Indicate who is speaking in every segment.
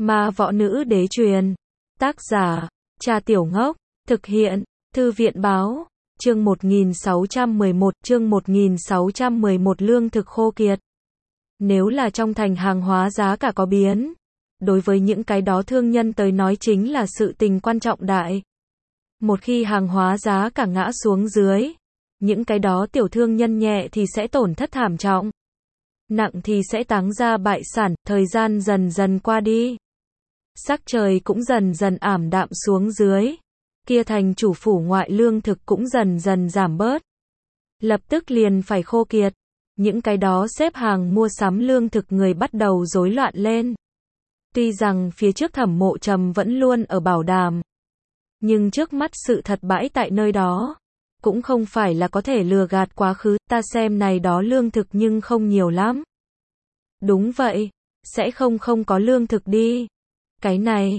Speaker 1: Ma Võ Nữ Đế truyền. Tác giả, Cha Tiểu Ngốc. Thực hiện, Thư viện báo. Chương 1611, chương 1611 lương thực khô kiệt. Nếu là trong thành hàng hóa giá cả có biến, đối với những cái đó thương nhân tới nói chính là sự tình quan trọng đại. Một khi hàng hóa giá cả ngã xuống dưới, những cái đó tiểu thương nhân nhẹ thì sẽ tổn thất thảm trọng, nặng thì sẽ táng ra bại sản. Thời gian dần dần qua đi, sắc trời cũng dần dần ảm đạm xuống dưới, kia thành chủ phủ ngoại lương thực cũng dần dần giảm bớt, lập tức liền phải khô kiệt. Những cái đó xếp hàng mua sắm lương thực người bắt đầu rối loạn lên. Tuy rằng phía trước Thẩm Mộ Trầm vẫn luôn ở bảo đảm, nhưng trước mắt sự thật bãi tại nơi đó, cũng không phải là có thể lừa gạt quá khứ. Ta xem này đó lương thực nhưng không nhiều lắm. Đúng vậy, sẽ không có lương thực đi. Cái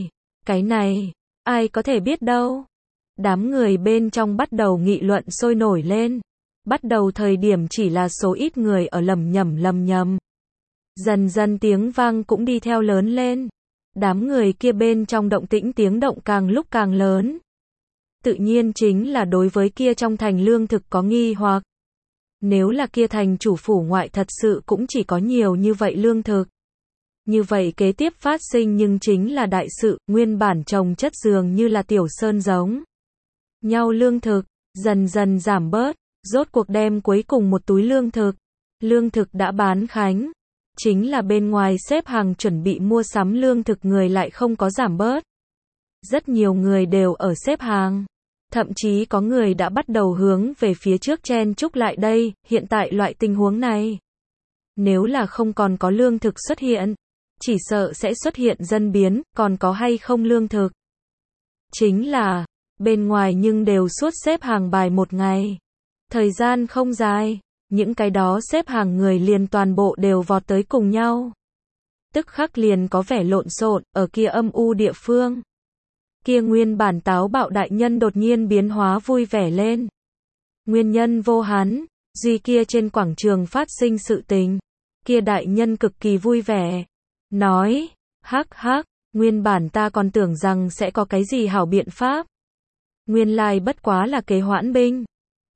Speaker 1: này, ai có thể biết đâu. Đám người bên trong bắt đầu nghị luận sôi nổi lên. Bắt đầu thời điểm chỉ là số ít người ở lầm nhầm. Dần dần tiếng vang cũng đi theo lớn lên. Đám người kia bên trong động tĩnh tiếng động càng lúc càng lớn. Tự nhiên chính là đối với kia trong thành lương thực có nghi hoặc. Nếu là kia thành chủ phủ ngoại thật sự cũng chỉ có nhiều như vậy lương thực, như vậy kế tiếp phát sinh nhưng chính là đại sự. Nguyên bản trồng chất dường như là tiểu sơn giống nhau lương thực, dần dần giảm bớt, rốt cuộc đem cuối cùng một túi lương thực đã bán khánh. Chính là bên ngoài xếp hàng chuẩn bị mua sắm lương thực người lại không có giảm bớt. Rất nhiều người đều ở xếp hàng. Thậm chí có người đã bắt đầu hướng về phía trước chen chúc lại đây. Hiện tại loại tình huống này, nếu là không còn có lương thực xuất hiện, chỉ sợ sẽ xuất hiện dân biến. Còn có hay không lương thực? Chính là, bên ngoài nhưng đều suốt xếp hàng bài một ngày. Thời gian không dài, những cái đó xếp hàng người liền toàn bộ đều vọt tới cùng nhau. Tức khắc liền có vẻ lộn xộn. Ở kia âm u địa phương, kia nguyên bản táo bạo đại nhân đột nhiên biến hóa vui vẻ lên. Nguyên nhân vô hắn, duy kia trên quảng trường phát sinh sự tình. Kia đại nhân cực kỳ vui vẻ, nói, hắc, nguyên bản ta còn tưởng rằng sẽ có cái gì hảo biện pháp. Nguyên lai bất quá là kế hoãn binh.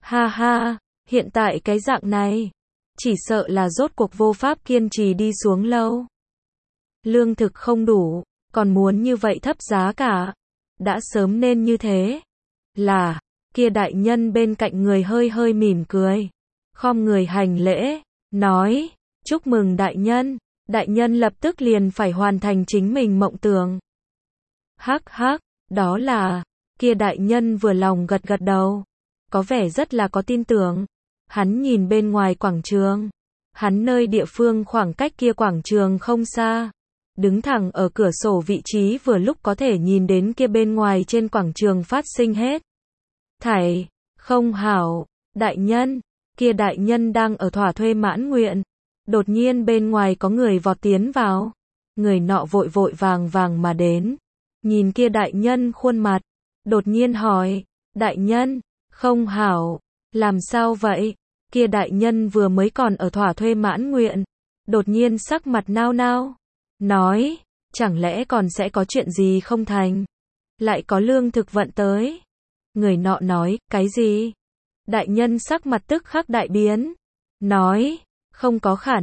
Speaker 1: Ha, hiện tại cái dạng này, chỉ sợ là rốt cuộc vô pháp kiên trì đi xuống lâu. Lương thực không đủ, còn muốn như vậy thấp giá cả. Đã sớm nên như thế. Là, kia đại nhân bên cạnh người hơi mỉm cười, khom người hành lễ, nói, chúc mừng đại nhân. Đại nhân lập tức liền phải hoàn thành chính mình mộng tưởng. Hắc, đó là, kia đại nhân vừa lòng gật đầu, có vẻ rất là có tin tưởng. Hắn nhìn bên ngoài quảng trường, hắn nơi địa phương khoảng cách kia quảng trường không xa, đứng thẳng ở cửa sổ vị trí vừa lúc có thể nhìn đến kia bên ngoài trên quảng trường phát sinh hết thảy. Không hảo, đại nhân, kia đại nhân đang ở thỏa thuê mãn nguyện. Đột nhiên bên ngoài có người vọt tiến vào. Người nọ vội vàng mà đến, nhìn kia đại nhân khuôn mặt, đột nhiên hỏi, đại nhân, không hảo, làm sao vậy? Kia đại nhân vừa mới còn ở thỏa thuê mãn nguyện, đột nhiên sắc mặt nao, nói, chẳng lẽ còn sẽ có chuyện gì không thành? Lại có lương thực vận tới. Người nọ nói, cái gì? Đại nhân sắc mặt tức khắc đại biến, nói, không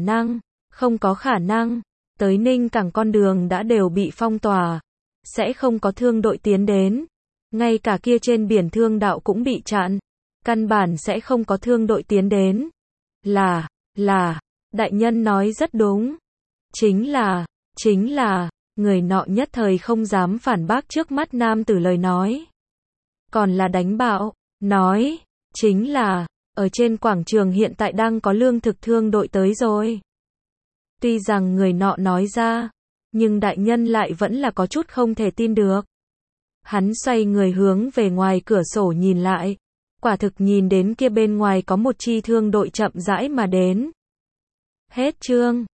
Speaker 1: có khả năng, tới Ninh Cảng con đường đã đều bị phong tỏa, sẽ không có thương đội tiến đến, ngay cả kia trên biển thương đạo cũng bị chặn, căn bản sẽ không có thương đội tiến đến. Là, đại nhân nói rất đúng, chính là, người nọ nhất thời không dám phản bác trước mắt nam tử lời nói, còn là đánh bạo, nói, chính là, ở trên quảng trường hiện tại đang có lương thực thương đội tới rồi. Tuy rằng người nọ nói ra, nhưng đại nhân lại vẫn là có chút không thể tin được. Hắn xoay người hướng về ngoài cửa sổ nhìn lại, quả thực nhìn đến kia bên ngoài có một chi thương đội chậm rãi mà đến. Hết chương.